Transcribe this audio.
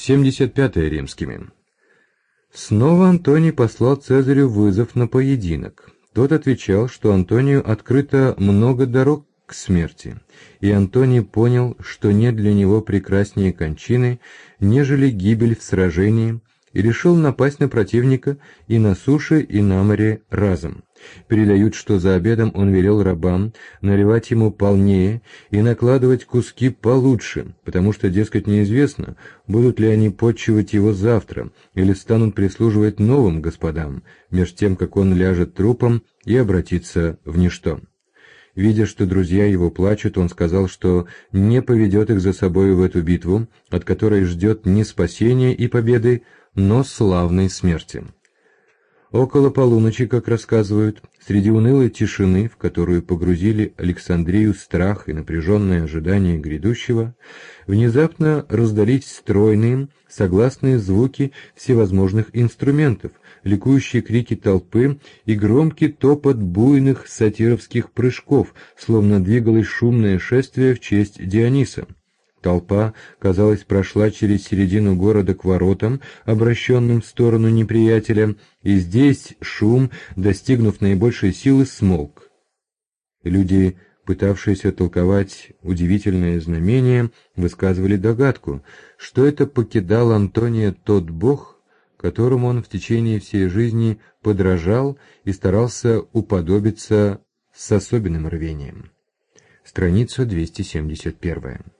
75 римскими. Снова Антоний послал Цезарю вызов на поединок. Тот отвечал, что Антонию открыто много дорог к смерти, и Антоний понял, что нет для него прекраснее кончины, нежели гибель в сражении, и решил напасть на противника и на суше, и на море разом. Передают, что за обедом он велел рабам наливать ему полнее и накладывать куски получше, потому что, дескать, неизвестно, будут ли они почивать его завтра или станут прислуживать новым господам, меж тем, как он ляжет трупом и обратится в ничто. Видя, что друзья его плачут, он сказал, что не поведет их за собою в эту битву, от которой ждет не спасения и победы, но славной смерти. Около полуночи, как рассказывают, среди унылой тишины, в которую погрузили Александрию страх и напряженное ожидание грядущего, внезапно раздались стройные, согласные звуки всевозможных инструментов, ликующие крики толпы и громкий топот буйных сатировских прыжков, словно двигалось шумное шествие в честь Диониса. Толпа, казалось, прошла через середину города к воротам, обращенным в сторону неприятеля, и здесь шум, достигнув наибольшей силы, смолк. Люди, пытавшиеся толковать удивительное знамение, высказывали догадку, что это покидал Антония тот бог, которому он в течение всей жизни подражал и старался уподобиться с особенным рвением. Страница 271.